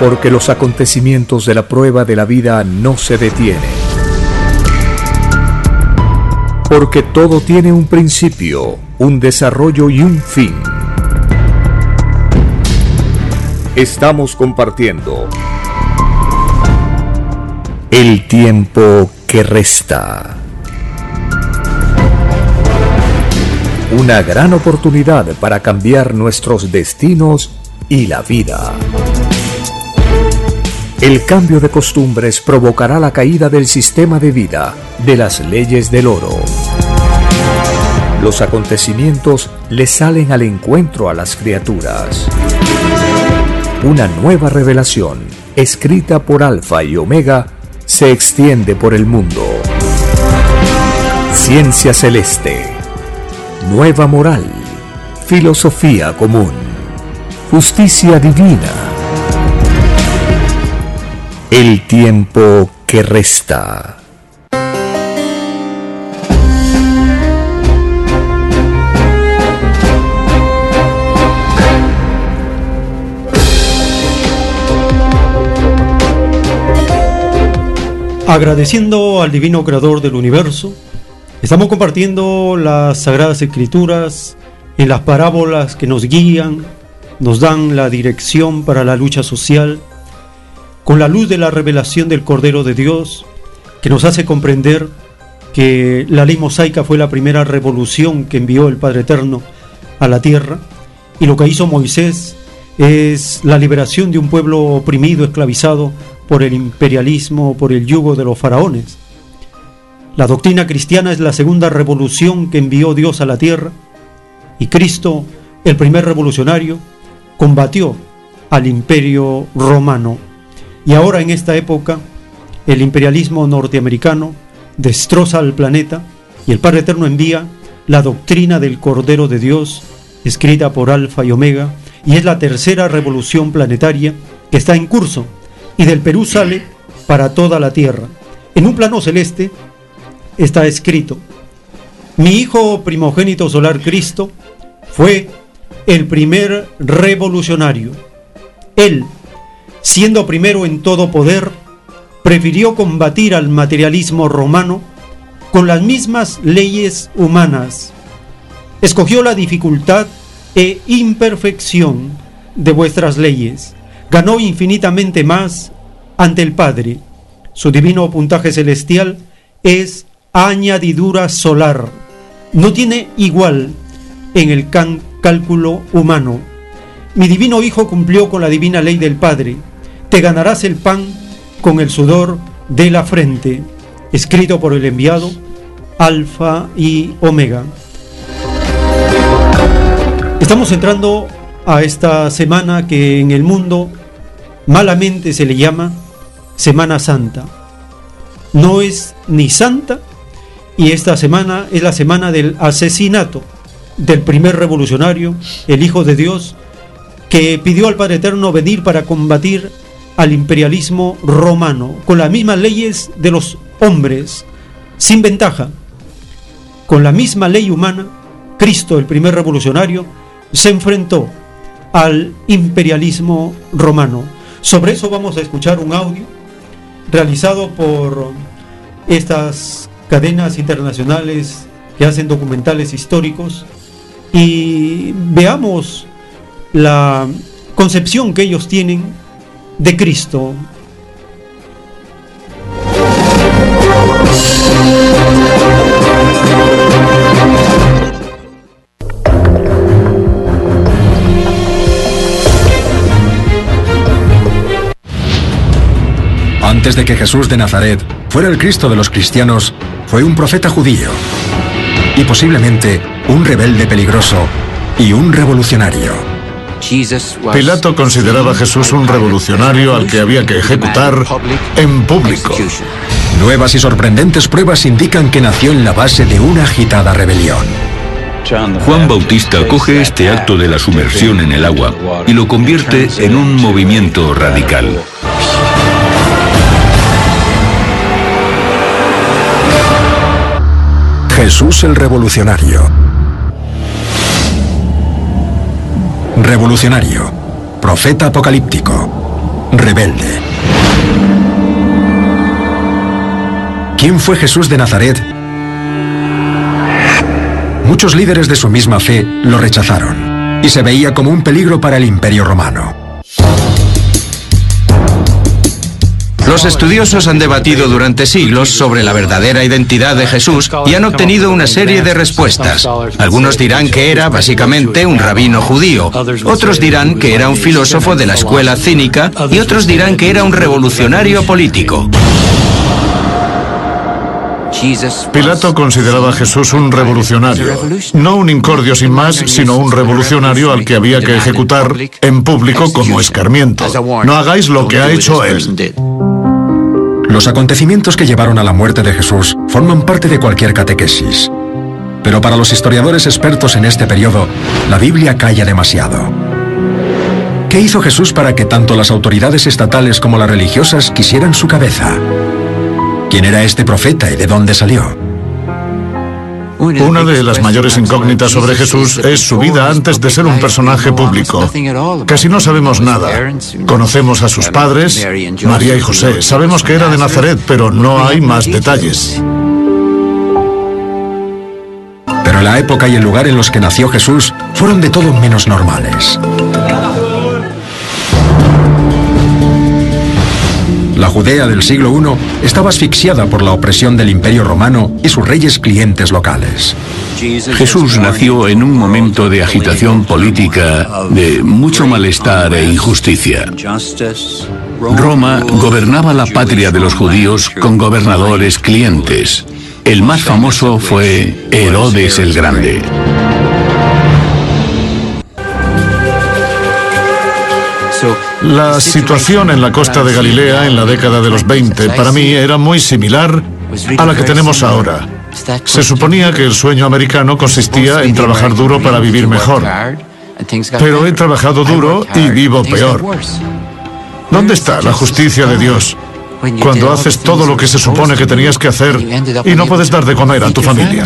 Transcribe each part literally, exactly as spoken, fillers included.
Porque los acontecimientos de la prueba de la vida no se detienen. Porque todo tiene un principio, un desarrollo y un fin. Estamos compartiendo el tiempo que resta. Una gran oportunidad para cambiar nuestros destinos y la vida. El cambio de costumbres provocará la caída del sistema de vida, de las leyes del oro. Los acontecimientos le salen al encuentro a las criaturas. Una nueva revelación, escrita por Alfa y Omega, se extiende por el mundo. Ciencia celeste, nueva moral, filosofía común, justicia divina. El tiempo que resta. Agradeciendo al Divino Creador del Universo, estamos compartiendo las Sagradas Escrituras en las parábolas que nos guían, nos dan la dirección para la lucha social, con la luz de la revelación del Cordero de Dios, que nos hace comprender que la ley mosaica fue la primera revolución que envió el Padre Eterno a la tierra, y lo que hizo Moisés es la liberación de un pueblo oprimido, esclavizado por el imperialismo, por el yugo de los faraones. La doctrina cristiana es la segunda revolución que envió Dios a la tierra, y Cristo, el primer revolucionario, combatió al imperio romano. Y ahora, en esta época, el imperialismo norteamericano destroza al planeta y el Padre Eterno envía la doctrina del Cordero de Dios, escrita por Alfa y Omega, y es la tercera revolución planetaria que está en curso, y del Perú sale para toda la tierra. En un plano celeste está escrito: mi Hijo primogénito solar Cristo fue el primer revolucionario. Él, siendo primero en todo poder, prefirió combatir al materialismo romano con las mismas leyes humanas. Escogió la dificultad e imperfección de vuestras leyes. Ganó infinitamente más ante el Padre. Su divino puntaje celestial es añadidura solar. No tiene igual en el can- cálculo humano. Mi divino Hijo cumplió con la divina ley del Padre. Te ganarás el pan con el sudor de la frente. Escrito por el enviado Alfa y Omega. Estamos entrando a esta semana que en el mundo malamente se le llama Semana Santa. No es ni santa, y esta semana es la semana del asesinato del primer revolucionario, el Hijo de Dios, que pidió al Padre Eterno venir para combatir al imperialismo romano con las mismas leyes de los hombres, sin ventaja. Con la misma ley humana, Cristo, el primer revolucionario, se enfrentó al imperialismo romano. Sobre eso vamos a escuchar un audio realizado por estas cadenas internacionales que hacen documentales históricos, y veamos la concepción que ellos tienen de Cristo. Antes de que Jesús de Nazaret fuera el Cristo de los cristianos, fue un profeta judío y posiblemente un rebelde peligroso y un revolucionario. Pilato consideraba a Jesús un revolucionario al que había que ejecutar en público. Nuevas y sorprendentes pruebas indican que nació en la base de una agitada rebelión. Juan Bautista coge este acto de la sumersión en el agua y lo convierte en un movimiento radical. Jesús el revolucionario. Revolucionario, profeta apocalíptico, rebelde. ¿Quién fue Jesús de Nazaret? Muchos líderes de su misma fe lo rechazaron y se veía como un peligro para el Imperio Romano. Los estudiosos han debatido durante siglos sobre la verdadera identidad de Jesús y han obtenido una serie de respuestas. Algunos dirán que era básicamente un rabino judío, otros dirán que era un filósofo de la escuela cínica y otros dirán que era un revolucionario político. Pilato consideraba a Jesús un revolucionario, no un incordio sin más, sino un revolucionario al que había que ejecutar en público como escarmiento. No hagáis lo que ha hecho él. Los acontecimientos que llevaron a la muerte de Jesús forman parte de cualquier catequesis. Pero para los historiadores expertos en este periodo, la Biblia calla demasiado. ¿Qué hizo Jesús para que tanto las autoridades estatales como las religiosas quisieran su cabeza? ¿Quién era este profeta y de dónde salió? Una de las mayores incógnitas sobre Jesús es su vida antes de ser un personaje público. Casi no sabemos nada. Conocemos a sus padres, María y José. Sabemos que era de Nazaret, pero no hay más detalles. Pero la época y el lugar en los que nació Jesús fueron de todo menos normales. La Judea del siglo primero estaba asfixiada por la opresión del Imperio Romano y sus reyes clientes locales. Jesús nació en un momento de agitación política, de mucho malestar e injusticia. Roma gobernaba la patria de los judíos con gobernadores clientes. El más famoso fue Herodes el Grande. La situación en la costa de Galilea en la década de los veinte para mí era muy similar a la que tenemos ahora. Se suponía que el sueño americano consistía en trabajar duro para vivir mejor. Pero he trabajado duro y vivo peor. ¿Dónde está la justicia de Dios cuando haces todo lo que se supone que tenías que hacer y no puedes dar de comer a tu familia?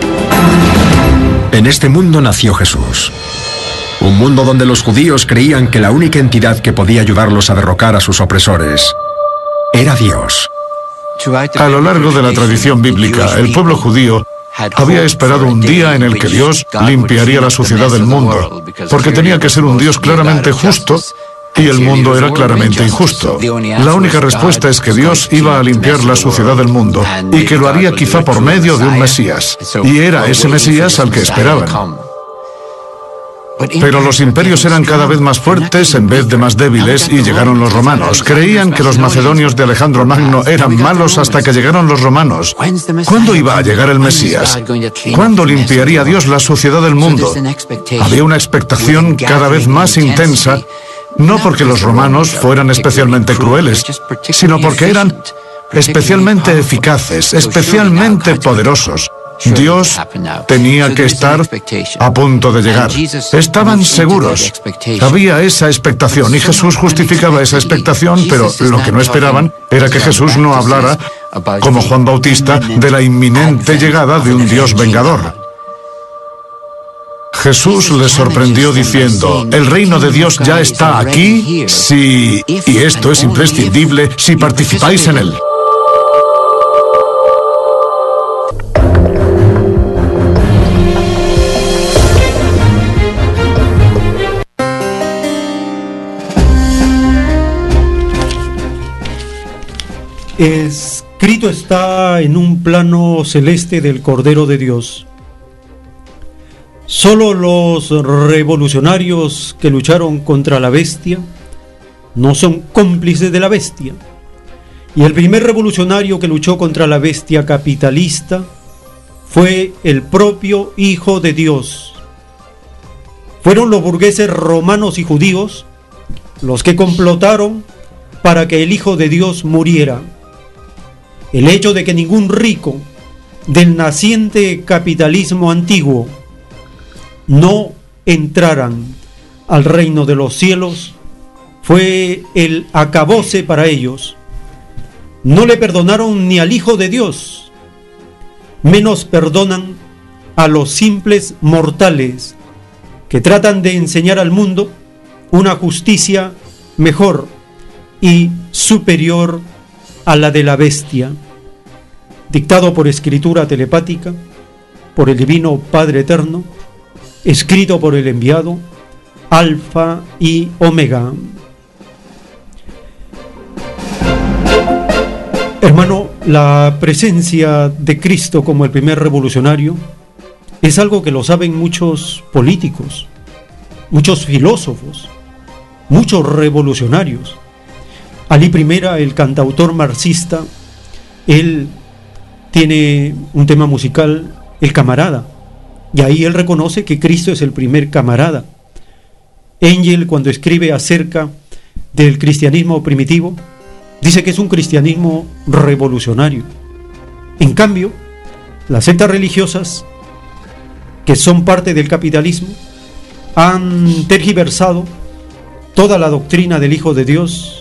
En este mundo nació Jesús. Un mundo donde los judíos creían que la única entidad que podía ayudarlos a derrocar a sus opresores era Dios. A lo largo de la tradición bíblica, el pueblo judío había esperado un día en el que Dios limpiaría la suciedad del mundo, porque tenía que ser un Dios claramente justo y el mundo era claramente injusto. La única respuesta es que Dios iba a limpiar la suciedad del mundo y que lo haría quizá por medio de un Mesías. Y era ese Mesías al que esperaban. Pero los imperios eran cada vez más fuertes en vez de más débiles y llegaron los romanos. Creían que los macedonios de Alejandro Magno eran malos hasta que llegaron los romanos. ¿Cuándo iba a llegar el Mesías? ¿Cuándo limpiaría Dios la suciedad del mundo? Había una expectación cada vez más intensa, no porque los romanos fueran especialmente crueles, sino porque eran especialmente eficaces, especialmente poderosos. Dios tenía que estar a punto de llegar. Estaban seguros. Había esa expectación y Jesús justificaba esa expectación, pero lo que no esperaban era que Jesús no hablara, como Juan Bautista, de la inminente llegada de un Dios vengador. Jesús les sorprendió diciendo: el reino de Dios ya está aquí, si, y esto es imprescindible, si participáis en él. Escrito está en un plano celeste del Cordero de Dios. Solo los revolucionarios que lucharon contra la bestia no son cómplices de la bestia. Y el primer revolucionario que luchó contra la bestia capitalista fue el propio Hijo de Dios. Fueron los burgueses romanos y judíos los que complotaron para que el Hijo de Dios muriera. El hecho de que ningún rico del naciente capitalismo antiguo no entraran al reino de los cielos fue el acabose para ellos. No le perdonaron ni al Hijo de Dios, menos perdonan a los simples mortales que tratan de enseñar al mundo una justicia mejor y superior a la de la bestia, dictado por escritura telepática, por el Divino Padre Eterno, escrito por el enviado, Alfa y Omega. Hermano, la presencia de Cristo como el primer revolucionario es algo que lo saben muchos políticos, muchos filósofos, muchos revolucionarios. Alí Primera, el cantautor marxista, él tiene un tema musical, El Camarada, y ahí él reconoce que Cristo es el primer camarada. Engel, cuando escribe acerca del cristianismo primitivo, dice que es un cristianismo revolucionario. En cambio, las sectas religiosas, que son parte del capitalismo, han tergiversado toda la doctrina del Hijo de Dios,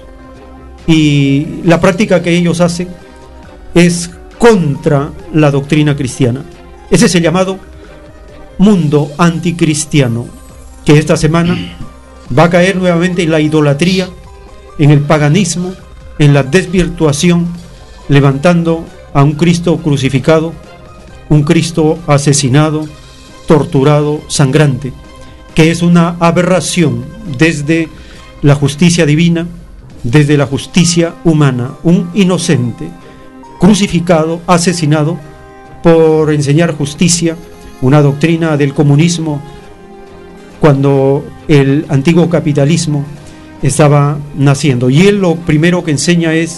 y la práctica que ellos hacen es contra la doctrina cristiana. Ese es el llamado mundo anticristiano, que esta semana va a caer nuevamente en la idolatría, en el paganismo, en la desvirtuación, levantando a un Cristo crucificado, un Cristo asesinado, torturado, sangrante, que es una aberración desde la justicia divina, desde la justicia humana, un inocente crucificado, asesinado por enseñar justicia, una doctrina del comunismo, cuando el antiguo capitalismo estaba naciendo. Y él lo primero que enseña es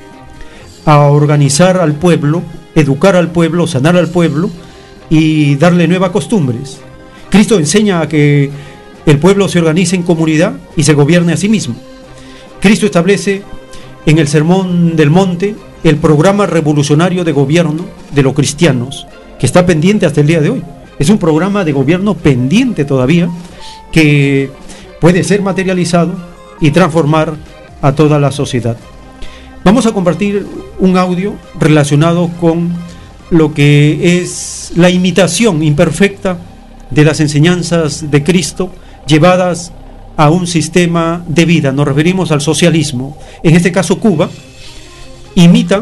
a organizar al pueblo, educar al pueblo, sanar al pueblo y darle nuevas costumbres. Cristo enseña a que el pueblo se organice en comunidad y se gobierne a sí mismo. Cristo establece en el Sermón del Monte el programa revolucionario de gobierno de los cristianos, que está pendiente hasta el día de hoy. Es un programa de gobierno pendiente todavía, que puede ser materializado y transformar a toda la sociedad. Vamos a compartir un audio relacionado con lo que es la imitación imperfecta de las enseñanzas de Cristo llevadas a un sistema de vida. Nos referimos al socialismo. En este caso, Cuba imita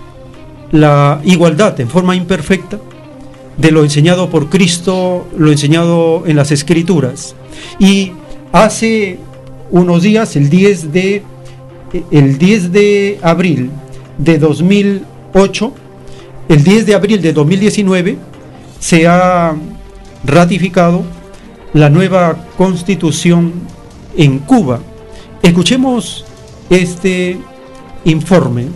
la igualdad en forma imperfecta de lo enseñado por Cristo, lo enseñado en las Escrituras. Y hace unos días, el diez de, el diez de abril de dos mil ocho, el diez de abril de dos mil diecinueve, se ha ratificado la nueva Constitución en Cuba. Escuchemos este informe.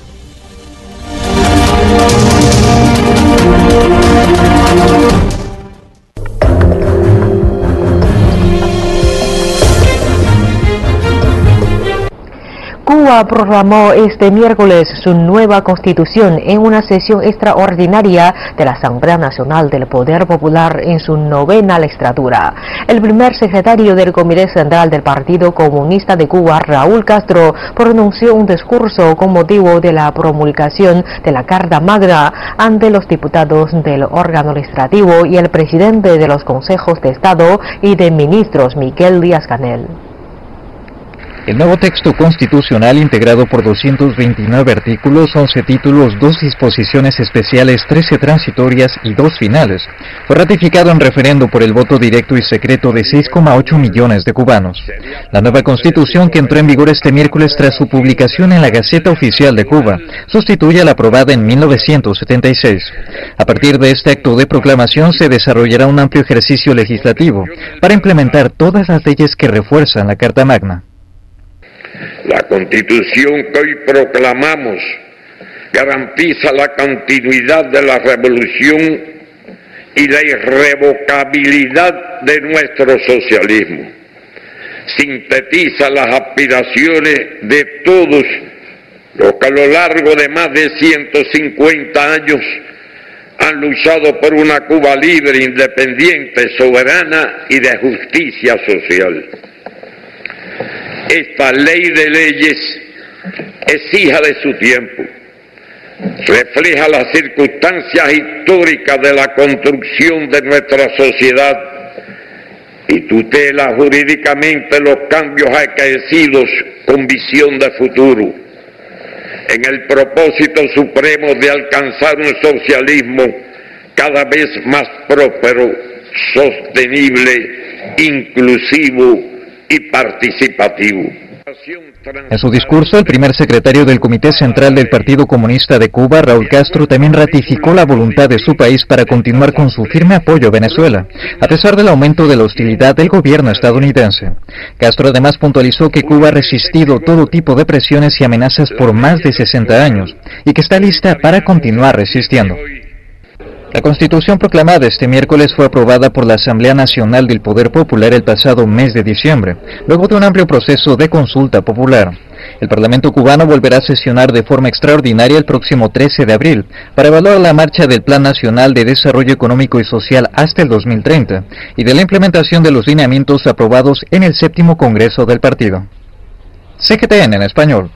Cuba proclamó este miércoles su nueva constitución en una sesión extraordinaria de la Asamblea Nacional del Poder Popular en su novena legislatura. El primer secretario del Comité Central del Partido Comunista de Cuba, Raúl Castro, pronunció un discurso con motivo de la promulgación de la Carta Magna ante los diputados del órgano legislativo y el presidente de los consejos de Estado y de ministros, Miguel Díaz-Canel. El nuevo texto constitucional, integrado por doscientos veintinueve artículos, once títulos, dos disposiciones especiales, trece transitorias y dos finales, fue ratificado en referendo por el voto directo y secreto de seis coma ocho millones de cubanos. La nueva constitución, que entró en vigor este miércoles tras su publicación en la Gaceta Oficial de Cuba, sustituye a la aprobada en mil novecientos setenta y seis. A partir de este acto de proclamación se desarrollará un amplio ejercicio legislativo para implementar todas las leyes que refuerzan la Carta Magna. La Constitución que hoy proclamamos garantiza la continuidad de la revolución y la irrevocabilidad de nuestro socialismo. Sintetiza las aspiraciones de todos los que a lo largo de más de ciento cincuenta años han luchado por una Cuba libre, independiente, soberana y de justicia social. Esta ley de leyes es hija de su tiempo, refleja las circunstancias históricas de la construcción de nuestra sociedad y tutela jurídicamente los cambios acaecidos con visión de futuro, en el propósito supremo de alcanzar un socialismo cada vez más próspero, sostenible, inclusivo y participativo. En su discurso, el primer secretario del Comité Central del Partido Comunista de Cuba, Raúl Castro, también ratificó la voluntad de su país para continuar con su firme apoyo a Venezuela, a pesar del aumento de la hostilidad del gobierno estadounidense. Castro además puntualizó que Cuba ha resistido todo tipo de presiones y amenazas por más de sesenta años, y que está lista para continuar resistiendo. La Constitución proclamada este miércoles fue aprobada por la Asamblea Nacional del Poder Popular el pasado mes de diciembre, luego de un amplio proceso de consulta popular. El Parlamento cubano volverá a sesionar de forma extraordinaria el próximo trece de abril para evaluar la marcha del Plan Nacional de Desarrollo Económico y Social hasta el dos mil treinta y de la implementación de los lineamientos aprobados en el séptimo Congreso del partido. C G T N en español.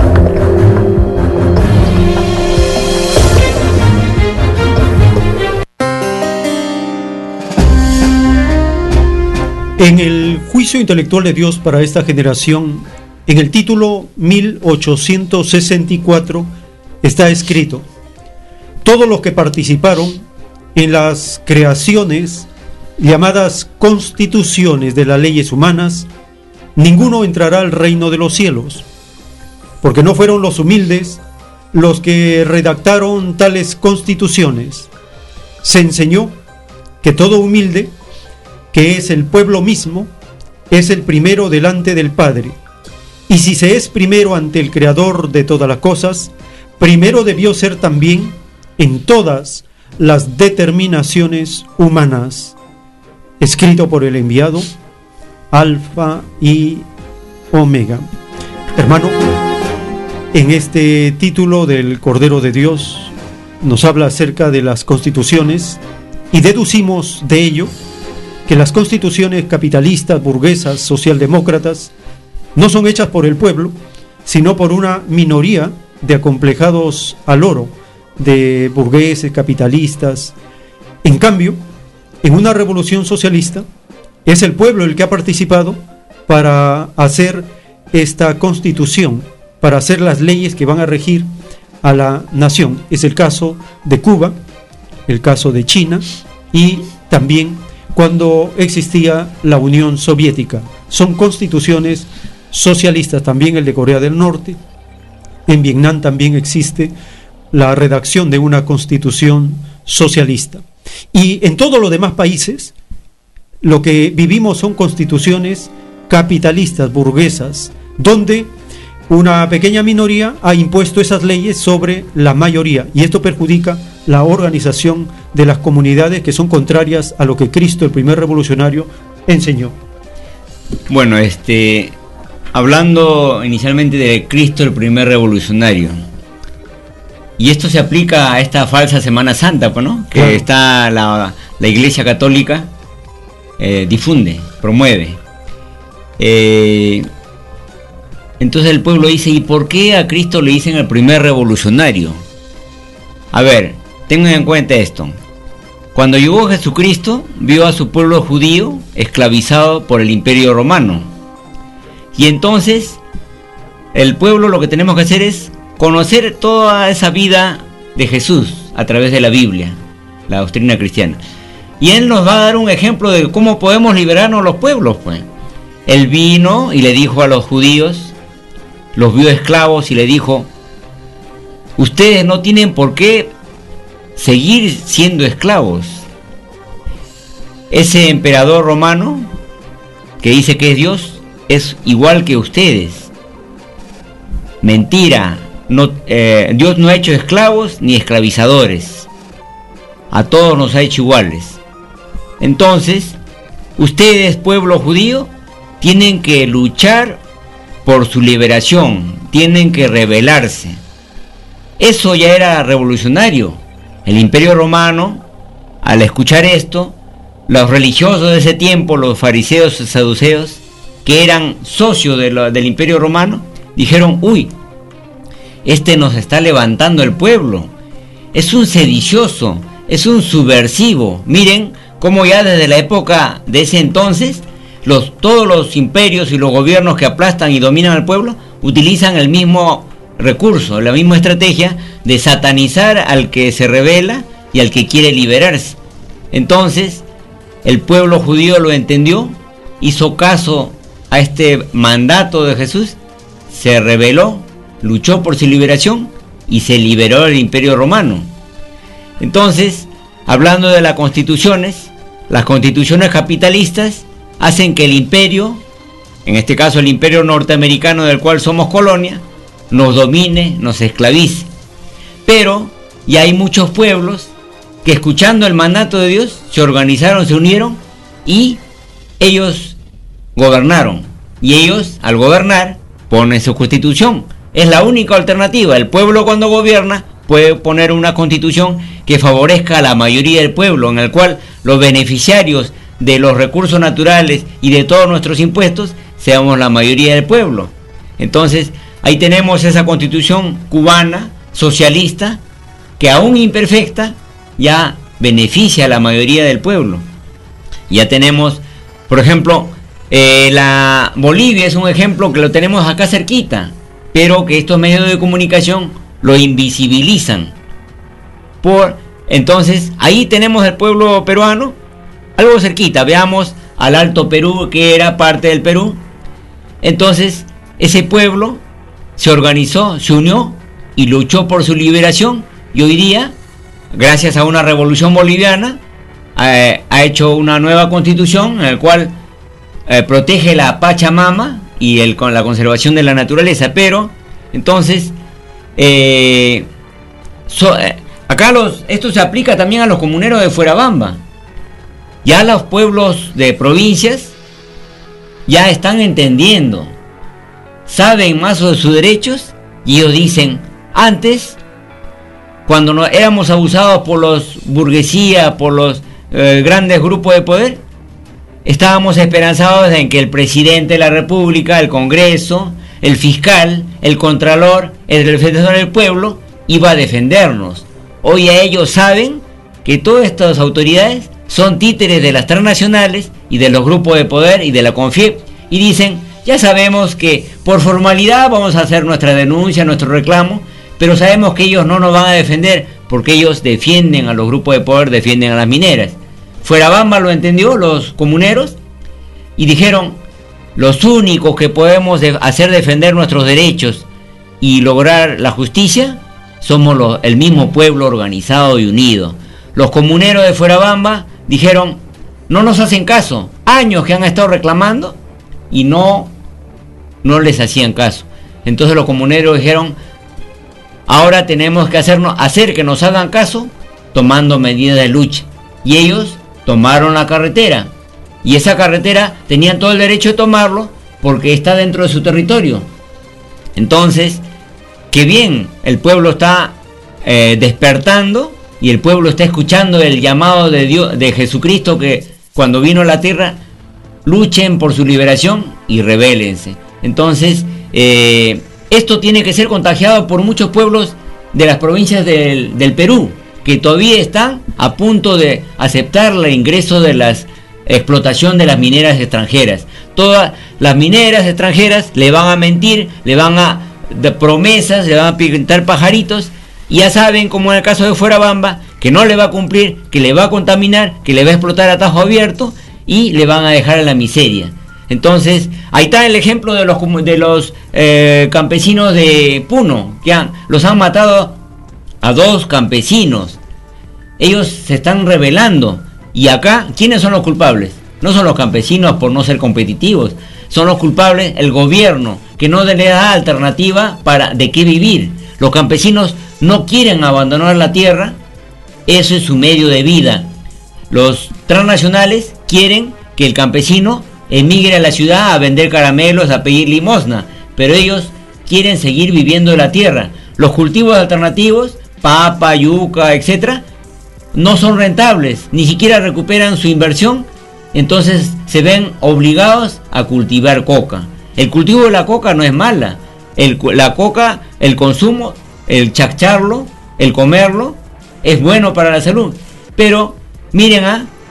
En el juicio intelectual de Dios para esta generación, en el título mil ochocientos sesenta y cuatro, está escrito: todos los que participaron en las creaciones llamadas constituciones de las leyes humanas, ninguno entrará al reino de los cielos, porque no fueron los humildes los que redactaron tales constituciones. Se enseñó que todo humilde, que es el pueblo mismo, es el primero delante del Padre. Y si se es primero ante el Creador de todas las cosas, primero debió ser también en todas las determinaciones humanas. Escrito por el enviado, Alfa y Omega. Hermano, en este título del Cordero de Dios nos habla acerca de las constituciones y deducimos de ello que las constituciones capitalistas, burguesas, socialdemócratas no son hechas por el pueblo, sino por una minoría de acomplejados al oro, de burgueses, capitalistas. En cambio, en una revolución socialista, es el pueblo el que ha participado para hacer esta constitución, para hacer las leyes que van a regir a la nación. Es el caso de Cuba, el caso de China y también cuando existía la Unión Soviética. Son constituciones socialistas, también el de Corea del Norte. En Vietnam también existe la redacción de una constitución socialista. Y en todos los demás países, lo que vivimos son constituciones capitalistas, burguesas, donde una pequeña minoría ha impuesto esas leyes sobre la mayoría, y esto perjudica la organización de las comunidades que son contrarias a lo que Cristo, el primer revolucionario, enseñó. Bueno, este, hablando inicialmente de Cristo, el primer revolucionario, y esto se aplica a esta falsa Semana Santa, pues, ¿no? Que claro, está la, la Iglesia Católica eh, difunde, promueve. Eh, entonces el pueblo dice, ¿y por qué a Cristo le dicen el primer revolucionario? A ver, tengan en cuenta esto. Cuando llegó Jesucristo, vio a su pueblo judío esclavizado por el Imperio Romano. Y entonces, el pueblo lo que tenemos que hacer es conocer toda esa vida de Jesús a través de la Biblia, la doctrina cristiana. Y Él nos va a dar un ejemplo de cómo podemos liberarnos los pueblos, pues. Él vino y le dijo a los judíos, los vio esclavos y le dijo, ustedes no tienen por qué seguir siendo esclavos. Ese emperador romano que dice que es Dios es igual que ustedes. Mentira, no, eh, Dios no ha hecho esclavos ni esclavizadores, a todos nos ha hecho iguales. Entonces, ustedes, pueblo judío, tienen que luchar por su liberación, tienen que rebelarse. Eso ya era revolucionario. El Imperio Romano, al escuchar esto, los religiosos de ese tiempo, los fariseos y saduceos, que eran socios de lo, del Imperio Romano, dijeron, uy, este nos está levantando el pueblo, es un sedicioso, es un subversivo, miren como ya desde la época de ese entonces, los, todos los imperios y los gobiernos que aplastan y dominan al pueblo utilizan el mismo recurso, la misma estrategia de satanizar al que se rebela y al que quiere liberarse. Entonces, el pueblo judío lo entendió, hizo caso a este mandato de Jesús, se rebeló, luchó por su liberación y se liberó del Imperio Romano. Entonces, hablando de las constituciones, las constituciones capitalistas hacen que el imperio, en este caso el imperio norteamericano del cual somos colonia, nos domine, nos esclavice. Pero ya hay muchos pueblos que, escuchando el mandato de Dios, se organizaron, se unieron y ellos gobernaron. Y ellos, al gobernar, ponen su constitución. Es la única alternativa. El pueblo, cuando gobierna, puede poner una constitución que favorezca a la mayoría del pueblo, en el cual los beneficiarios de los recursos naturales y de todos nuestros impuestos seamos la mayoría del pueblo. Entonces, ahí tenemos esa constitución cubana, socialista, que aún imperfecta, ya beneficia a la mayoría del pueblo. Ya tenemos, por ejemplo, eh, la Bolivia es un ejemplo que lo tenemos acá cerquita, pero que estos medios de comunicación lo invisibilizan. Por, entonces, ahí tenemos el pueblo peruano, algo cerquita. Veamos al Alto Perú, que era parte del Perú. Entonces, ese pueblo se organizó, se unió y luchó por su liberación, y hoy día, gracias a una revolución boliviana, eh, ha hecho una nueva constitución en la cual eh, protege la Pachamama y el, con la conservación de la naturaleza. Pero entonces eh, so, eh, acá los, esto se aplica también a los comuneros de Fuerabamba. Ya los pueblos de provincias ya están entendiendo, saben más sobre sus derechos, y ellos dicen: antes, cuando no, éramos abusados por los burguesía, por los eh, grandes grupos de poder, estábamos esperanzados en que el presidente de la República, el Congreso, el fiscal, el contralor, el defensor del pueblo, iba a defendernos. Hoy a ellos saben que todas estas autoridades son títeres de las transnacionales y de los grupos de poder y de la CONFIEP, y dicen: ya sabemos que por formalidad vamos a hacer nuestra denuncia, nuestro reclamo, pero sabemos que ellos no nos van a defender porque ellos defienden a los grupos de poder, defienden a las mineras. Fuerabamba lo entendió, los comuneros, y dijeron: los únicos que podemos de hacer defender nuestros derechos y lograr la justicia somos los, el mismo pueblo organizado y unido. Los comuneros de Fuerabamba dijeron: no nos hacen caso, años que han estado reclamando y no, no les hacían caso. Entonces los comuneros dijeron: ahora tenemos que hacernos, hacer que nos hagan caso tomando medidas de lucha. Y ellos tomaron la carretera, y esa carretera tenían todo el derecho de tomarlo porque está dentro de su territorio. Entonces, qué bien, el pueblo está eh, despertando, y el pueblo está escuchando el llamado de Dios, de Jesucristo, que cuando vino a la tierra: luchen por su liberación y rebélense. Entonces, eh, esto tiene que ser contagiado por muchos pueblos de las provincias del, del Perú, que todavía están a punto de aceptar el ingreso de la explotación de las mineras extranjeras. Todas las mineras extranjeras le van a mentir, le van a dar promesas, le van a pintar pajaritos, y ya saben, como en el caso de Fuerabamba, que no le va a cumplir, que le va a contaminar, que le va a explotar a tajo abierto y le van a dejar en la miseria. Entonces, ahí está el ejemplo de los, de los eh, campesinos de Puno, que han, los han matado a dos campesinos. Ellos se están rebelando. Y acá, ¿quiénes son los culpables? No son los campesinos por no ser competitivos, son los culpables el gobierno, que no le da alternativa para de qué vivir. Los campesinos no quieren abandonar la tierra, eso es su medio de vida. Los transnacionales quieren que el campesino emigre a la ciudad a vender caramelos, a pedir limosna, pero ellos quieren seguir viviendo en la tierra. Los cultivos alternativos, papa, yuca, etcétera, no son rentables, ni siquiera recuperan su inversión, entonces se ven obligados a cultivar coca. El cultivo de la coca no es mala, el, la coca, el consumo, el chacharlo, el comerlo, es bueno para la salud, pero miren, ah,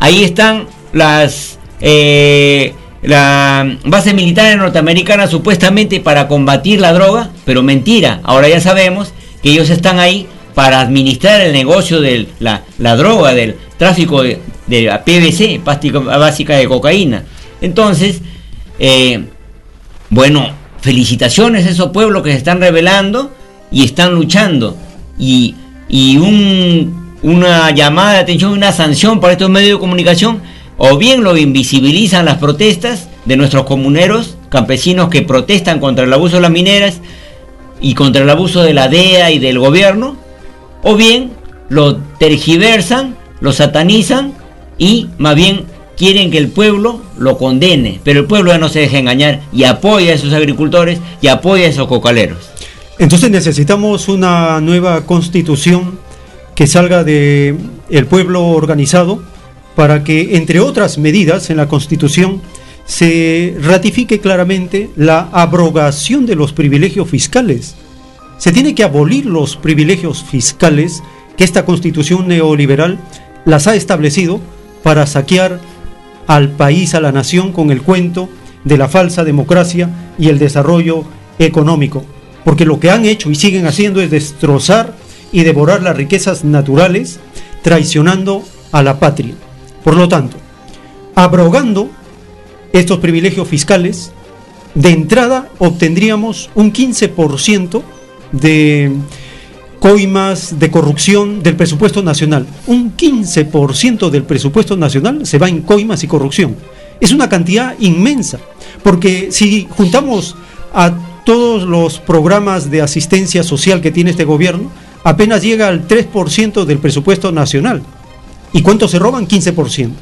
ahí están las eh, la base militar norteamericana supuestamente para combatir la droga, pero mentira, ahora ya sabemos que ellos están ahí para administrar el negocio de la, la droga, del tráfico de, de la P V C, pasta básica de cocaína. Entonces, eh, bueno, felicitaciones a esos pueblos que se están rebelando y están luchando, y, y un, una llamada de atención, una sanción para estos medios de comunicación. O bien lo invisibilizan las protestas de nuestros comuneros, campesinos que protestan contra el abuso de las mineras y contra el abuso de la D E A y del gobierno, o bien lo tergiversan, lo satanizan y más bien quieren que el pueblo lo condene, pero el pueblo ya no se deja engañar y apoya a esos agricultores y apoya a esos cocaleros. Entonces necesitamos una nueva constitución que salga de el pueblo organizado, para que, entre otras medidas en la Constitución, se ratifique claramente la abrogación de los privilegios fiscales. Se tiene que abolir los privilegios fiscales que esta Constitución neoliberal las ha establecido para saquear al país, a la nación, con el cuento de la falsa democracia y el desarrollo económico. Porque lo que han hecho y siguen haciendo es destrozar y devorar las riquezas naturales, traicionando a la patria. Por lo tanto, abrogando estos privilegios fiscales, de entrada obtendríamos un quince por ciento de coimas de corrupción del presupuesto nacional. Un quince por ciento del presupuesto nacional se va en coimas y corrupción. Es una cantidad inmensa, porque si juntamos a todos los programas de asistencia social que tiene este gobierno, apenas llega al tres por ciento del presupuesto nacional. ¿Y cuánto se roban? quince por ciento.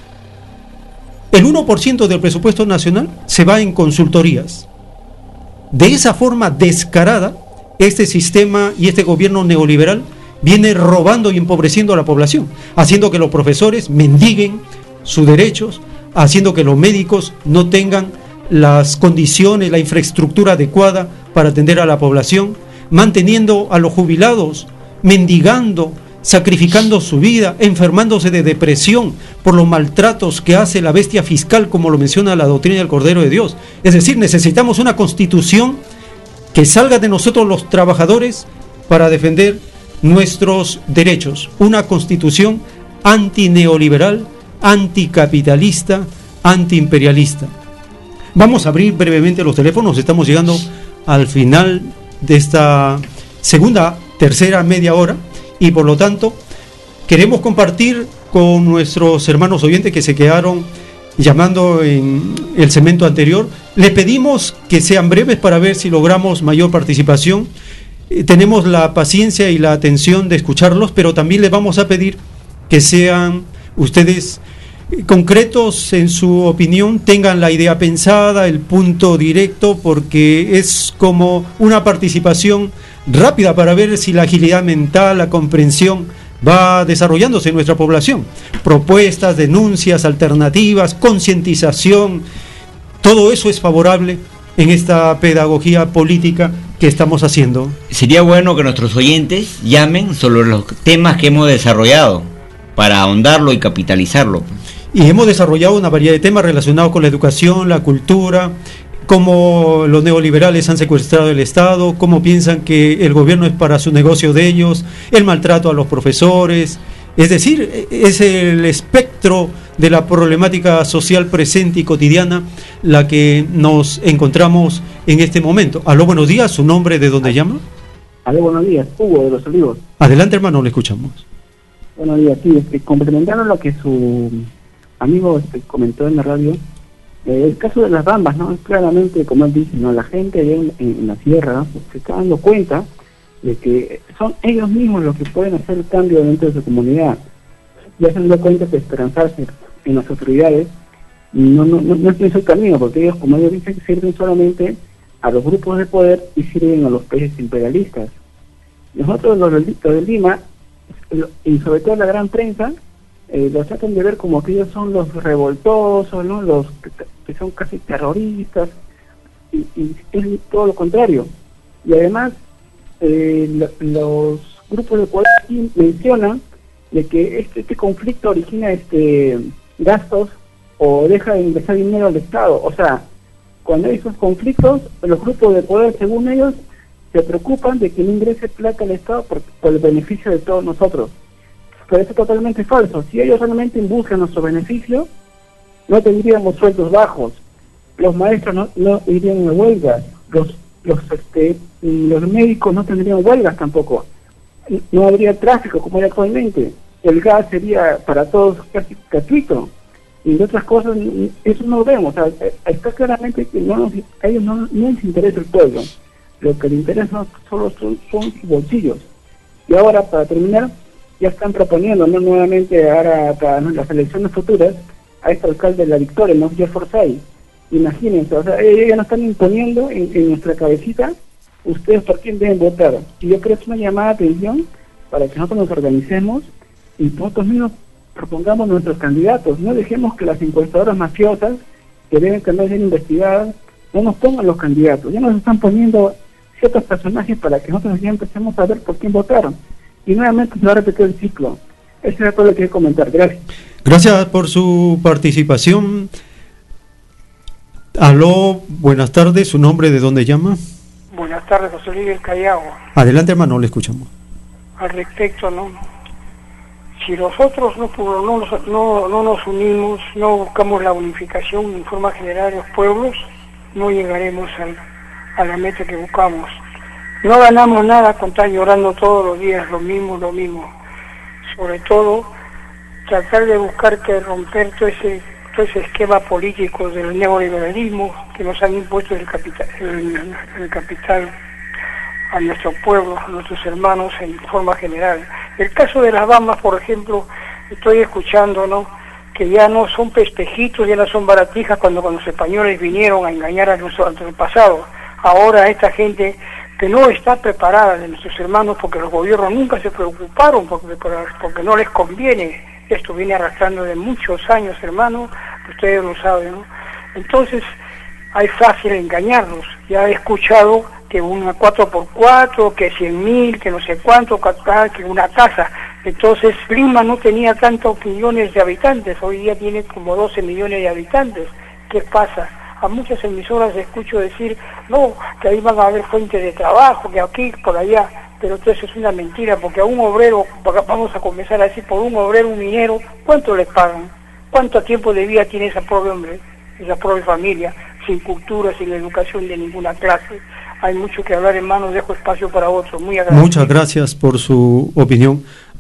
El uno por ciento del presupuesto nacional se va en consultorías. De esa forma descarada, este sistema y este gobierno neoliberal viene robando y empobreciendo a la población, haciendo que los profesores mendiguen sus derechos, haciendo que los médicos no tengan las condiciones, la infraestructura adecuada para atender a la población, manteniendo a los jubilados mendigando, sacrificando su vida, enfermándose de depresión por los maltratos que hace la bestia fiscal, como lo menciona la doctrina del Cordero de Dios. Es decir, necesitamos una constitución que salga de nosotros los trabajadores para defender nuestros derechos, una constitución antineoliberal, anticapitalista, antiimperialista. Vamos a abrir brevemente los teléfonos, estamos llegando al final de esta segunda, tercera media hora, y por lo tanto queremos compartir con nuestros hermanos oyentes que se quedaron llamando en el segmento anterior. Les pedimos que sean breves para ver si logramos mayor participación. Eh, tenemos la paciencia y la atención de escucharlos, pero también les vamos a pedir que sean ustedes concretos en su opinión, tengan la idea pensada, el punto directo, porque es como una participación rápida para ver si la agilidad mental, la comprensión va desarrollándose en nuestra población. Propuestas, denuncias, alternativas, concientización, todo eso es favorable en esta pedagogía política que estamos haciendo. Sería bueno que nuestros oyentes llamen sobre los temas que hemos desarrollado para ahondarlo y capitalizarlo. Y hemos desarrollado una variedad de temas relacionados con la educación, la cultura, cómo los neoliberales han secuestrado el Estado, cómo piensan que el gobierno es para su negocio de ellos, el maltrato a los profesores. Es decir, es el espectro de la problemática social presente y cotidiana la que nos encontramos en este momento. Aló, buenos días, ¿su nombre, de dónde llama? Aló, buenos días, Hugo de Los Olivos. Adelante, hermano, le escuchamos. Buenos días, sí, este, complementando lo que su amigo este, comentó en la radio, eh, el caso de las bambas, ¿no? Es claramente, como él dice, ¿no? La gente allá en, en, en la sierra, ¿no? Se está dando cuenta de que son ellos mismos los que pueden hacer el cambio dentro de su comunidad. Ya se han dado cuenta que esperanzarse en las autoridades no, no, no, no es el camino, porque ellos, como ellos dicen, sirven solamente a los grupos de poder y sirven a los países imperialistas. Nosotros, los de Lima, y sobre todo la gran prensa, eh, los tratan de ver como que ellos son los revoltosos, ¿no? Los que, que son casi terroristas, y, y es todo lo contrario. Y además, eh, lo, los grupos de poder aquí mencionan de que este, este conflicto origina este gastos o deja de ingresar dinero al Estado. O sea, cuando hay esos conflictos, los grupos de poder, según ellos, se preocupan de que no ingrese plata al Estado por, por el beneficio de todos nosotros. Pero eso es totalmente falso. Si ellos realmente buscan nuestro beneficio, no tendríamos sueldos bajos, los maestros no, no irían en huelgas, los los este los médicos no tendrían huelgas tampoco, no habría tráfico como hay actualmente, el gas sería para todos casi gratuito, y de otras cosas eso no lo vemos. O sea, está claramente que no nos, a ellos no, no les interesa el pueblo, lo que les interesa solo son, son sus bolsillos. Y ahora, para terminar, ya están proponiendo, ¿no?, nuevamente ahora para, ¿no?, las elecciones futuras a este alcalde de La Victoria, ¿no?, Jeff Forsyth. Imagínense, o sea, ellos ya nos están imponiendo en, en nuestra cabecita ustedes por quién deben votar. Y yo creo que es una llamada de atención para que nosotros nos organicemos y nosotros mismos propongamos nuestros candidatos. No dejemos que las encuestadoras mafiosas, que deben también ser investigadas, no nos pongan los candidatos. Ya nos están poniendo ciertos personajes para que nosotros ya empecemos a ver por quién votar. Y nuevamente se va a repetir el ciclo. Eso era todo lo que quería comentar. Gracias. Gracias por su participación. Aló, buenas tardes. ¿Su nombre, de dónde llama? Buenas tardes, José Luis del Callao. Adelante, hermano, le escuchamos. Al respecto, no. Si nosotros no, no, nos, no, no nos unimos, no buscamos la unificación en forma general de los pueblos, no llegaremos al, a la meta que buscamos. No ganamos nada con estar llorando todos los días lo mismo, lo mismo. Sobre todo, tratar de buscar que romper todo ese, todo ese esquema político del neoliberalismo que nos han impuesto el capital, el, el capital a nuestro pueblo, a nuestros hermanos en forma general. El caso de las Bambas, por ejemplo, estoy escuchando, ¿no?, que ya no son pespejitos, ya no son baratijas cuando, cuando los españoles vinieron a engañar a nuestro antepasado. Ahora esta gente que no está preparada, de nuestros hermanos, porque los gobiernos nunca se preocuparon, porque, porque no les conviene. Esto viene arrastrando de muchos años, hermano, ustedes lo saben, ¿no? Entonces, hay fácil engañarlos. Ya he escuchado que una cuatro por cuatro, que cien mil, que no sé cuánto, que una casa. Entonces, Lima no tenía tantos millones de habitantes, hoy día tiene como doce millones de habitantes. ¿Qué pasa? A muchas emisoras escucho decir, no, que ahí van a haber fuentes de trabajo, que aquí, por allá, pero todo eso es una mentira, porque a un obrero, vamos a comenzar a decir, por un obrero, un minero, ¿cuánto le pagan? ¿Cuánto tiempo de vida tiene esa pobre hombre, esa pobre familia, sin cultura, sin educación de ninguna clase? Hay mucho que hablar, hermano, dejo espacio para otros. Muy agradecido. Muchas gracias por su opinión.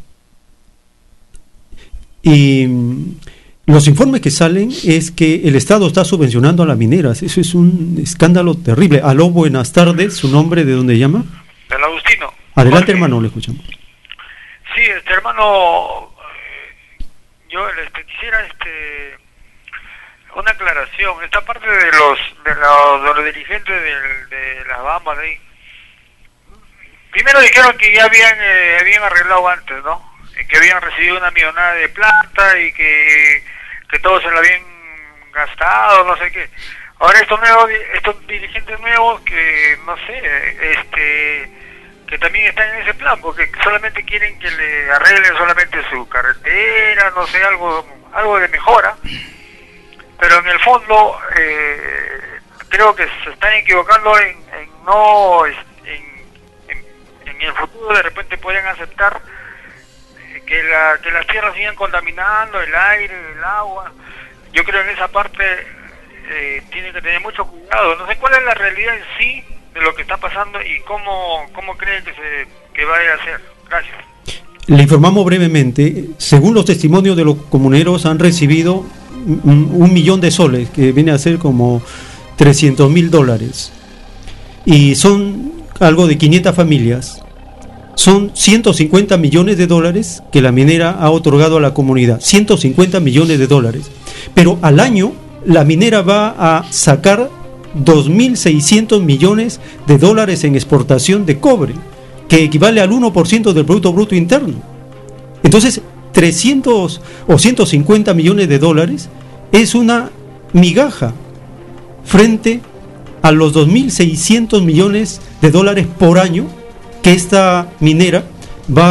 Y los informes que salen es que el Estado está subvencionando a las mineras. Eso es un escándalo terrible. Aló, buenas tardes. ¿Su nombre, de dónde llama? Del Agustino. Adelante, Jorge. Hermano, le escuchamos. Sí, este hermano, yo este, quisiera este una aclaración. Esta parte de los de los, de los dirigentes de, de las Bambas ahí. Primero dijeron que ya habían eh, habían arreglado antes, ¿no? Que habían recibido una millonada de plata y que, que todos se la habían gastado, no sé qué. Ahora estos nuevos, estos dirigentes nuevos que, no sé, este, que también están en ese plan, porque solamente quieren que le arreglen solamente su carretera, no sé, algo, algo de mejora. Pero en el fondo, eh, creo que se están equivocando en, en no, en, en, en el futuro de repente pueden aceptar que la que las tierras sigan contaminando el aire, el agua. Yo creo que en esa parte eh, tiene que tener mucho cuidado. No sé cuál es la realidad en sí de lo que está pasando y cómo cómo cree que se que vaya a ser. Gracias. Le informamos brevemente. Según los testimonios de los comuneros, han recibido un, un millón de soles, que viene a ser como trescientos mil dólares, y son algo de quinientas familias. Son ciento cincuenta millones de dólares que la minera ha otorgado a la comunidad, ciento cincuenta millones de dólares. Pero al año la minera va a sacar dos mil seiscientos millones de dólares en exportación de cobre, que equivale al uno por ciento del Producto Bruto Interno. Entonces, trescientos o ciento cincuenta millones de dólares es una migaja frente a los dos mil seiscientos millones de dólares por año que esta minera va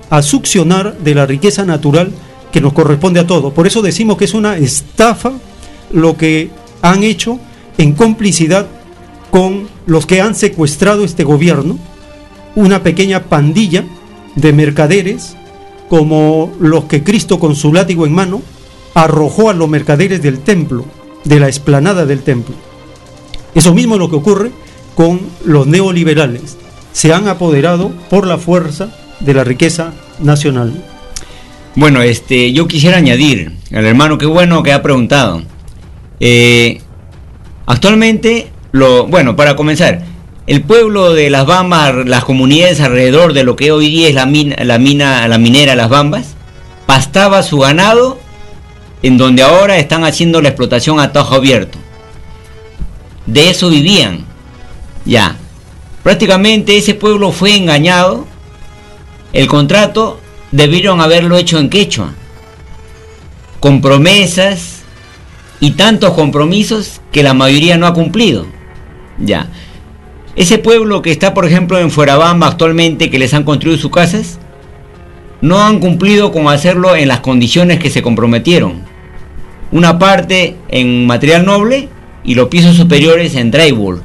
a succionar de la riqueza natural que nos corresponde a todos. Por eso decimos que es una estafa lo que han hecho en complicidad con los que han secuestrado este gobierno, una pequeña pandilla de mercaderes como los que Cristo con su látigo en mano arrojó a los mercaderes del templo, de la explanada del templo. Eso mismo es lo que ocurre con los neoliberales. Se han apoderado por la fuerza de la riqueza nacional. Bueno, este, yo quisiera añadir al hermano, qué bueno que ha preguntado. Eh, actualmente, lo, bueno, para comenzar, el pueblo de Las Bambas, las comunidades alrededor de lo que hoy día es la mina, la mina, la minera Las Bambas, pastaba su ganado en donde ahora están haciendo la explotación a tajo abierto. De eso vivían. Ya. Prácticamente ese pueblo fue engañado. El contrato debieron haberlo hecho en quechua, con promesas y tantos compromisos que la mayoría no ha cumplido. Ya. Ese pueblo que está, por ejemplo, en Fuerabamba actualmente, que les han construido sus casas, no han cumplido con hacerlo en las condiciones que se comprometieron. Una parte en material noble y los pisos superiores en drywall.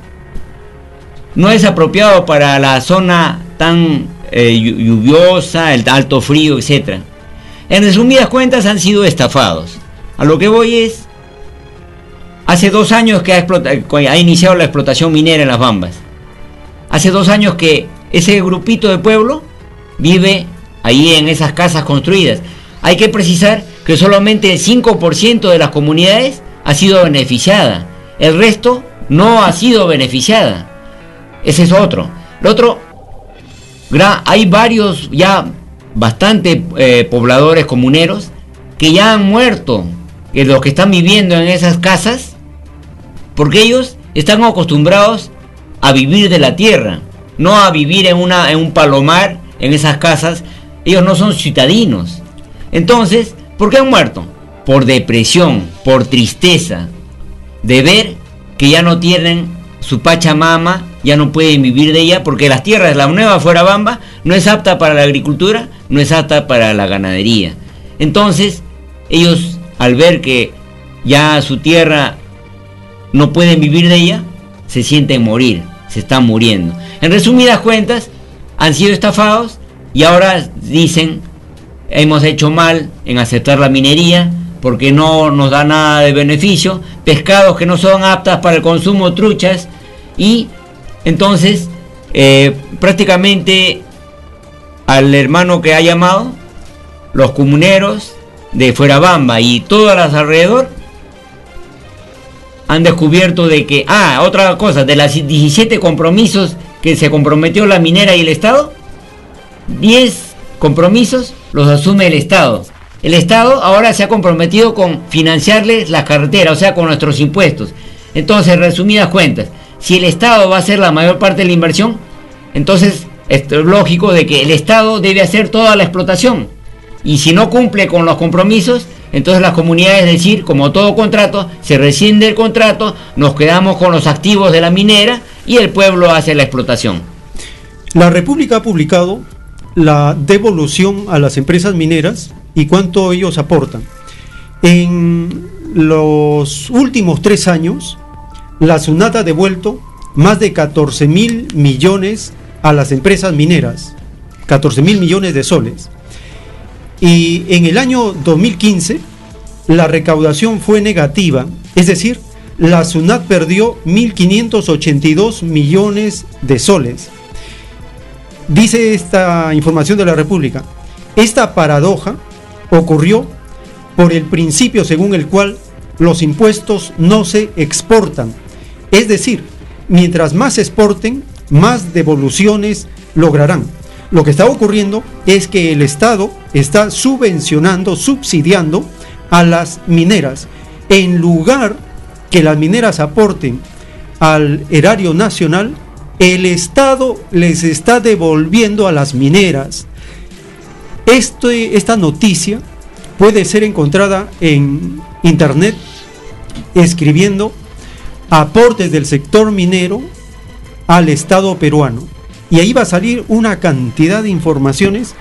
No es apropiado para la zona tan eh, lluviosa, el alto frío, etcétera. En resumidas cuentas, han sido estafados. A lo que voy es, hace dos años que ha, explota, ha iniciado la explotación minera en Las Bambas. Hace dos años que ese grupito de pueblo vive ahí en esas casas construidas. Hay que precisar que solamente el cinco por ciento de las comunidades ha sido beneficiada. El resto no ha sido beneficiada. Ese es otro. Lo otro, hay varios, ya bastante eh, pobladores comuneros que ya han muerto, que los que están viviendo en esas casas, porque ellos están acostumbrados a vivir de la tierra, no a vivir en, una, en un palomar, en esas casas. Ellos no son citadinos. Entonces, ¿por qué han muerto? Por depresión, por tristeza, de ver que ya no tienen su Pachamama, ya no pueden vivir de ella, porque las tierras de la nueva Fuerabamba no es apta para la agricultura, no es apta para la ganadería. Entonces, ellos, al ver que ya su tierra no pueden vivir de ella, se sienten morir, se están muriendo. En resumidas cuentas, han sido estafados y ahora dicen, hemos hecho mal en aceptar la minería porque no nos da nada de beneficio, pescados que no son aptas para el consumo, truchas, y entonces eh, prácticamente al hermano que ha llamado, los comuneros de Fuerabamba y todas las alrededor han descubierto de que, ah, otra cosa, de las diecisiete compromisos que se comprometió la minera y el Estado, diez compromisos los asume el Estado. El Estado ahora se ha comprometido con financiarles las carreteras, o sea, con nuestros impuestos. Entonces, resumidas cuentas, si el Estado va a hacer la mayor parte de la inversión, entonces es lógico de que el Estado debe hacer toda la explotación. Y si no cumple con los compromisos, entonces las comunidades, decir, como todo contrato, se rescinde el contrato, nos quedamos con los activos de la minera y el pueblo hace la explotación. La República ha publicado la devolución a las empresas mineras y cuánto ellos aportan. En los últimos tres años, la SUNAT ha devuelto más de catorce mil millones a las empresas mineras, catorce mil millones de soles. Y en el año dos mil quince, la recaudación fue negativa, es decir, la SUNAT perdió mil quinientos ochenta y dos millones de soles. Dice esta información de la República, esta paradoja ocurrió por el principio según el cual los impuestos no se exportan. Es decir, mientras más exporten, más devoluciones lograrán. Lo que está ocurriendo es que el Estado está subvencionando, subsidiando a las mineras. En lugar que las mineras aporten al erario nacional, el Estado les está devolviendo a las mineras. Este, esta noticia puede ser encontrada en internet escribiendo aportes del sector minero al Estado peruano. Y ahí va a salir una cantidad de informaciones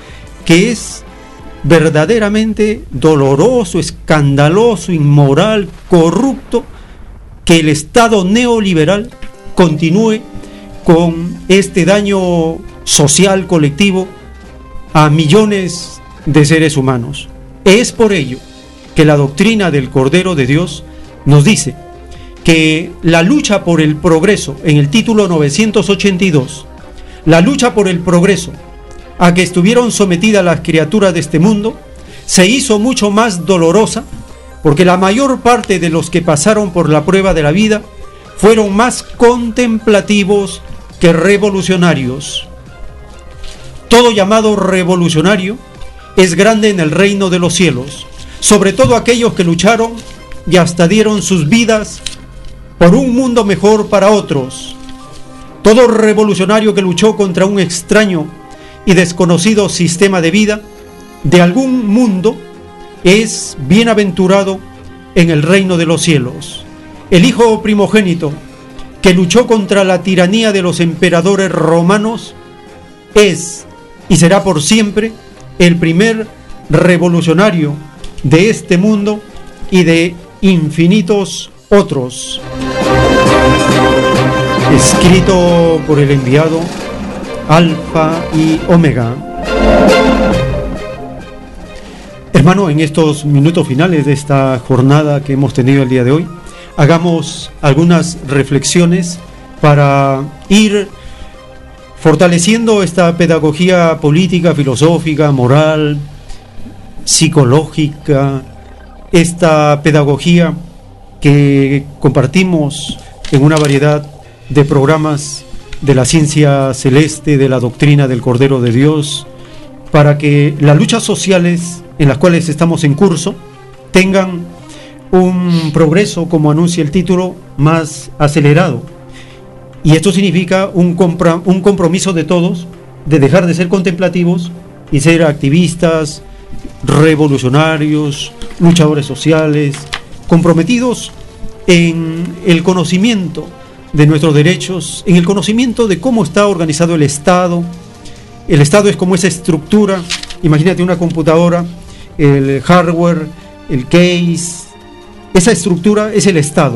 que es verdaderamente doloroso, escandaloso, inmoral, corrupto, que el Estado neoliberal continúe con este daño social colectivo a millones de seres humanos. Es por ello que la doctrina del Cordero de Dios nos dice que la lucha por el progreso, en el título novecientos ochenta y dos, la lucha por el progreso a que estuvieron sometidas las criaturas de este mundo, se hizo mucho más dolorosa, porque la mayor parte de los que pasaron por la prueba de la vida fueron más contemplativos que revolucionarios. Todo llamado revolucionario es grande en el reino de los cielos, sobre todo aquellos que lucharon y hasta dieron sus vidas por un mundo mejor para otros. Todo revolucionario que luchó contra un extraño y desconocido sistema de vida de algún mundo es bienaventurado en el reino de los cielos. El hijo primogénito que luchó contra la tiranía de los emperadores romanos es y será por siempre el primer revolucionario de este mundo y de infinitos otros. Escrito por el enviado Alfa y Omega. Hermano, en estos minutos finales de esta jornada que hemos tenido el día de hoy, hagamos algunas reflexiones para ir fortaleciendo esta pedagogía política, filosófica, moral, psicológica, esta pedagogía que compartimos en una variedad de programas de la ciencia celeste, de la doctrina del Cordero de Dios, para que las luchas sociales en las cuales estamos en curso tengan un progreso, como anuncia el título, más acelerado. Y esto significa un, compra, un compromiso de todos de dejar de ser contemplativos y ser activistas, revolucionarios, luchadores sociales, comprometidos en el conocimiento de nuestros derechos, en el conocimiento de cómo está organizado el Estado. El Estado es como esa estructura, imagínate una computadora, el hardware, el case, esa estructura es el Estado.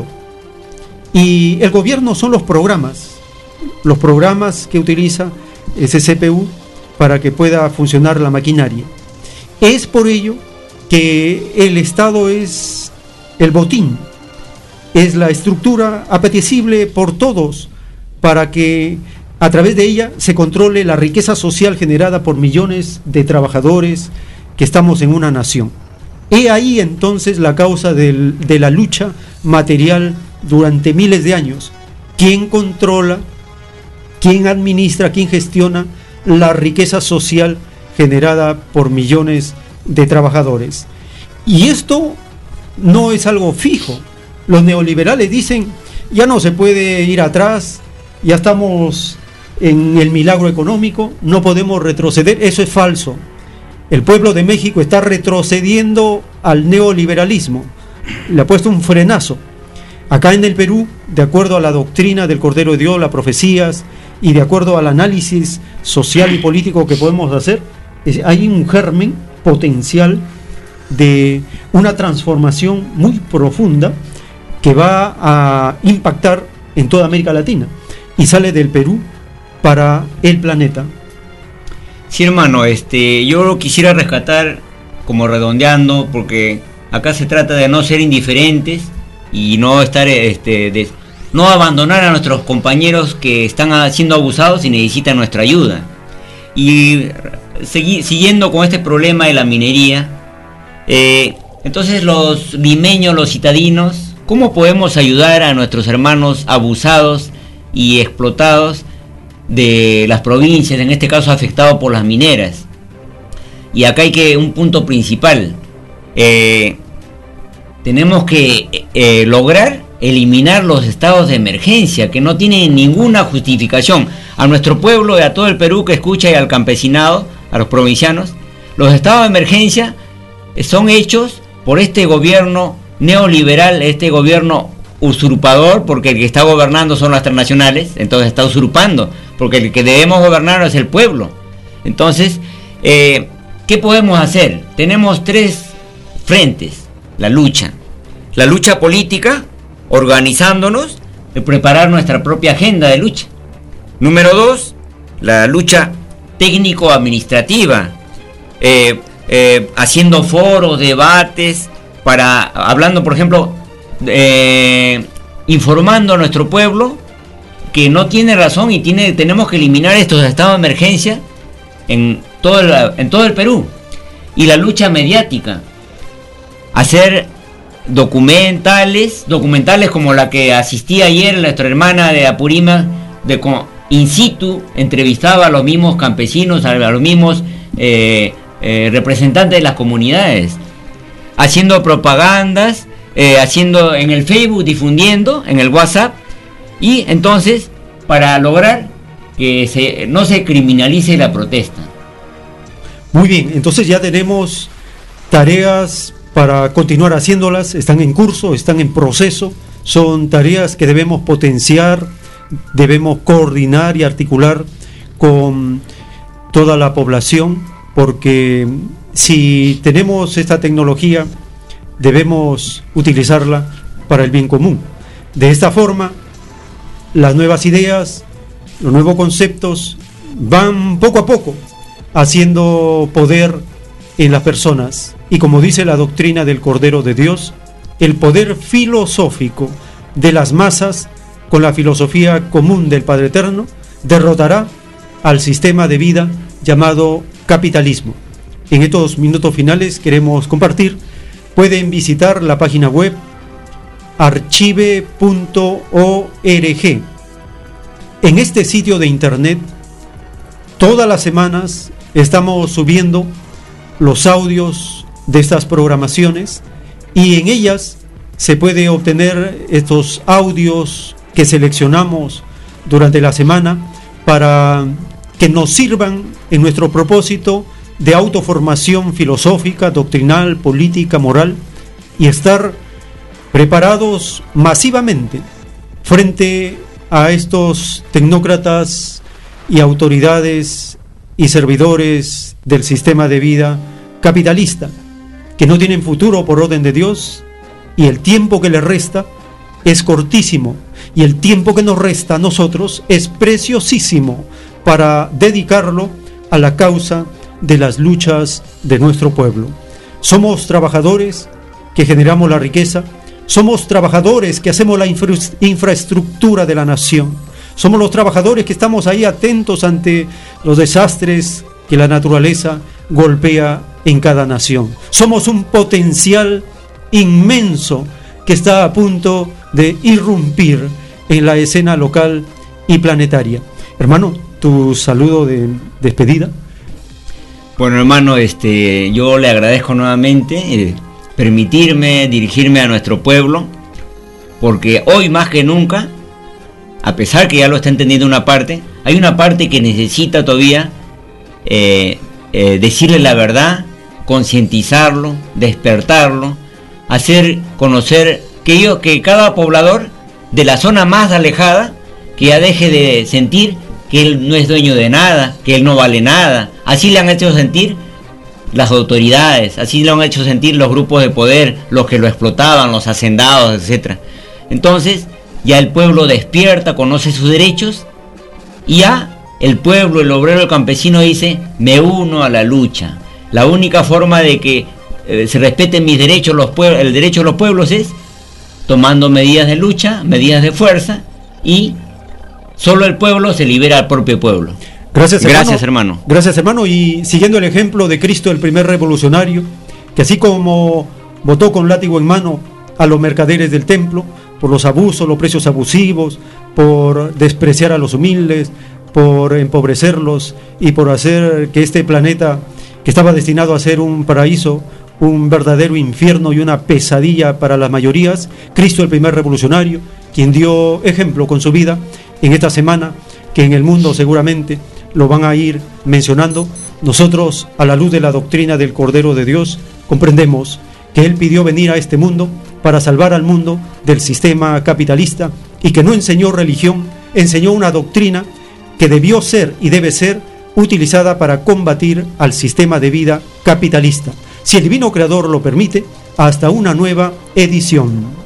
Y el gobierno son los programas, los programas que utiliza ese C P U para que pueda funcionar la maquinaria. Es por ello que el Estado es el botín, es la estructura apetecible por todos para que a través de ella se controle la riqueza social generada por millones de trabajadores que estamos en una nación. He ahí entonces la causa del, de la lucha material durante miles de años. ¿Quién controla, quién administra, quién gestiona la riqueza social generada por millones de trabajadores? Y esto no es algo fijo. Los neoliberales dicen, ya no se puede ir atrás, ya estamos en el milagro económico, no podemos retroceder. Eso es falso. El pueblo de México está retrocediendo al neoliberalismo, le ha puesto un frenazo. Acá en el Perú, de acuerdo a la doctrina del Cordero de Dios, las profecías, y de acuerdo al análisis social y político que podemos hacer, es, hay un germen potencial de una transformación muy profunda que va a impactar en toda América Latina y sale del Perú para el planeta. Sí, hermano, este, yo quisiera rescatar, como redondeando, porque acá se trata de no ser indiferentes y no estar, este, de, no abandonar a nuestros compañeros que están siendo abusados y necesitan nuestra ayuda. Y segui, siguiendo con este problema de la minería, eh, entonces los limeños, los citadinos, ¿cómo podemos ayudar a nuestros hermanos abusados y explotados de las provincias, en este caso afectados por las mineras? Y acá hay que un punto principal, eh, tenemos que eh, lograr eliminar los estados de emergencia que no tienen ninguna justificación. A nuestro pueblo y a todo el Perú que escucha, y al campesinado, a los provincianos, los estados de emergencia son hechos por este gobierno neoliberal, este gobierno usurpador, porque el que está gobernando son las transnacionales, entonces está usurpando, porque el que debemos gobernar es el pueblo. Entonces, eh, ¿qué podemos hacer? Tenemos tres frentes. La lucha. La lucha política, organizándonos, de preparar nuestra propia agenda de lucha. Número dos, la lucha técnico-administrativa, eh, eh, haciendo foros, debates, para, hablando, por ejemplo, eh, informando a nuestro pueblo que no tiene razón y tiene, tenemos que eliminar estos estados de emergencia en todo el, en todo el Perú. Y la lucha mediática, hacer documentales, documentales como la que asistí ayer, nuestra hermana de Apurímac, de in situ, entrevistaba a los mismos campesinos, a los mismos eh, eh, representantes de las comunidades, haciendo propagandas, eh, haciendo en el Facebook, difundiendo en el WhatsApp, y entonces para lograr que se, no se criminalice la protesta. Muy bien, entonces ya tenemos tareas para continuar haciéndolas, están en curso, están en proceso, son tareas que debemos potenciar, debemos coordinar y articular con toda la población, porque si tenemos esta tecnología, debemos utilizarla para el bien común. De esta forma, las nuevas ideas, los nuevos conceptos van poco a poco haciendo poder en las personas. Y como dice la doctrina del Cordero de Dios, el poder filosófico de las masas con la filosofía común del Padre Eterno derrotará al sistema de vida llamado capitalismo. En estos minutos finales queremos compartir, pueden visitar la página web archive punto org. En este sitio de internet, todas las semanas estamos subiendo los audios de estas programaciones, y en ellas se puede obtener estos audios que seleccionamos durante la semana para que nos sirvan en nuestro propósito de autoformación filosófica, doctrinal, política, moral, y estar preparados masivamente frente a estos tecnócratas y autoridades y servidores del sistema de vida capitalista, que no tienen futuro por orden de Dios, y el tiempo que les resta es cortísimo, y el tiempo que nos resta a nosotros es preciosísimo para dedicarlo a la causa de las luchas de nuestro pueblo. Somos trabajadores que generamos la riqueza, somos trabajadores que hacemos la infra infraestructura de la nación, somos los trabajadores que estamos ahí atentos ante los desastres que la naturaleza golpea en cada nación. Somos un potencial inmenso que está a punto de irrumpir en la escena local y planetaria. Hermano, tu saludo de despedida. Bueno, hermano, este, yo le agradezco nuevamente eh, permitirme dirigirme a nuestro pueblo, porque hoy más que nunca, a pesar que ya lo está entendiendo una parte, hay una parte que necesita todavía eh, eh, decirle la verdad, concientizarlo, despertarlo, hacer conocer que, yo, que cada poblador de la zona más alejada, que ya deje de sentir que él no es dueño de nada, que él no vale nada. Así le han hecho sentir las autoridades, así lo han hecho sentir los grupos de poder, los que lo explotaban, los hacendados, etcétera. Entonces ya el pueblo despierta, conoce sus derechos, y ya el pueblo, el obrero, el campesino dice: me uno a la lucha. La única forma de que eh, se respeten mis derechos, los pueblos, el derecho de los pueblos, es tomando medidas de lucha, medidas de fuerza, y solo el pueblo se libera al propio pueblo. Gracias, hermano. Gracias, hermano. Gracias, hermano. Y siguiendo el ejemplo de Cristo, el primer revolucionario, que así como votó con látigo en mano a los mercaderes del templo por los abusos, los precios abusivos, por despreciar a los humildes, por empobrecerlos y por hacer que este planeta, que estaba destinado a ser un paraíso, un verdadero infierno y una pesadilla para las mayorías, Cristo, el primer revolucionario, quien dio ejemplo con su vida en esta semana, que en el mundo seguramente lo van a ir mencionando. Nosotros, a la luz de la doctrina del Cordero de Dios, comprendemos que Él pidió venir a este mundo para salvar al mundo del sistema capitalista, y que no enseñó religión, enseñó una doctrina que debió ser y debe ser utilizada para combatir al sistema de vida capitalista. Si el Divino Creador lo permite, hasta una nueva edición.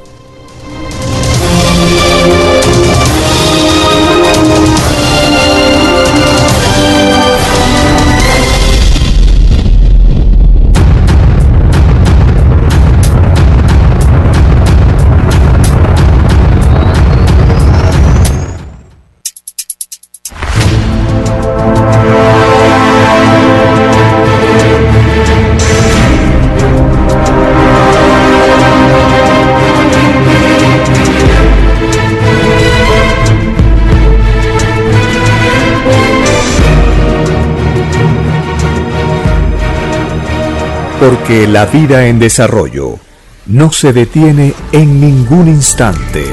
Porque la vida en desarrollo no se detiene en ningún instante.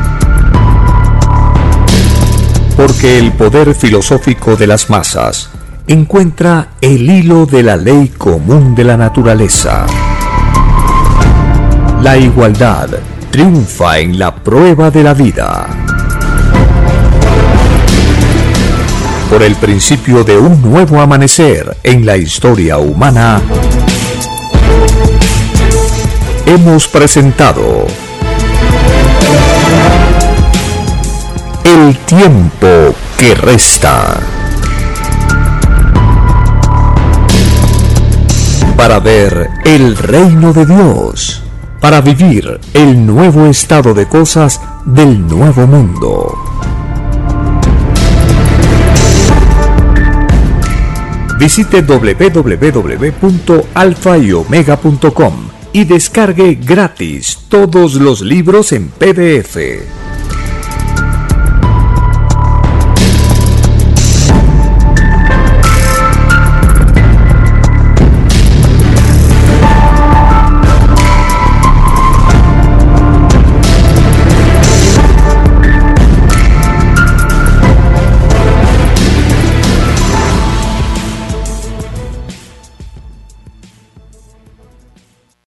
Porque el poder filosófico de las masas encuentra el hilo de la ley común de la naturaleza. La igualdad triunfa en la prueba de la vida. Por el principio de un nuevo amanecer en la historia humana, hemos presentado El tiempo que resta. Para ver el reino de Dios, para vivir el nuevo estado de cosas del nuevo mundo. Visite doble u doble u doble u punto alfa y omega punto com y descargue gratis todos los libros en P D F.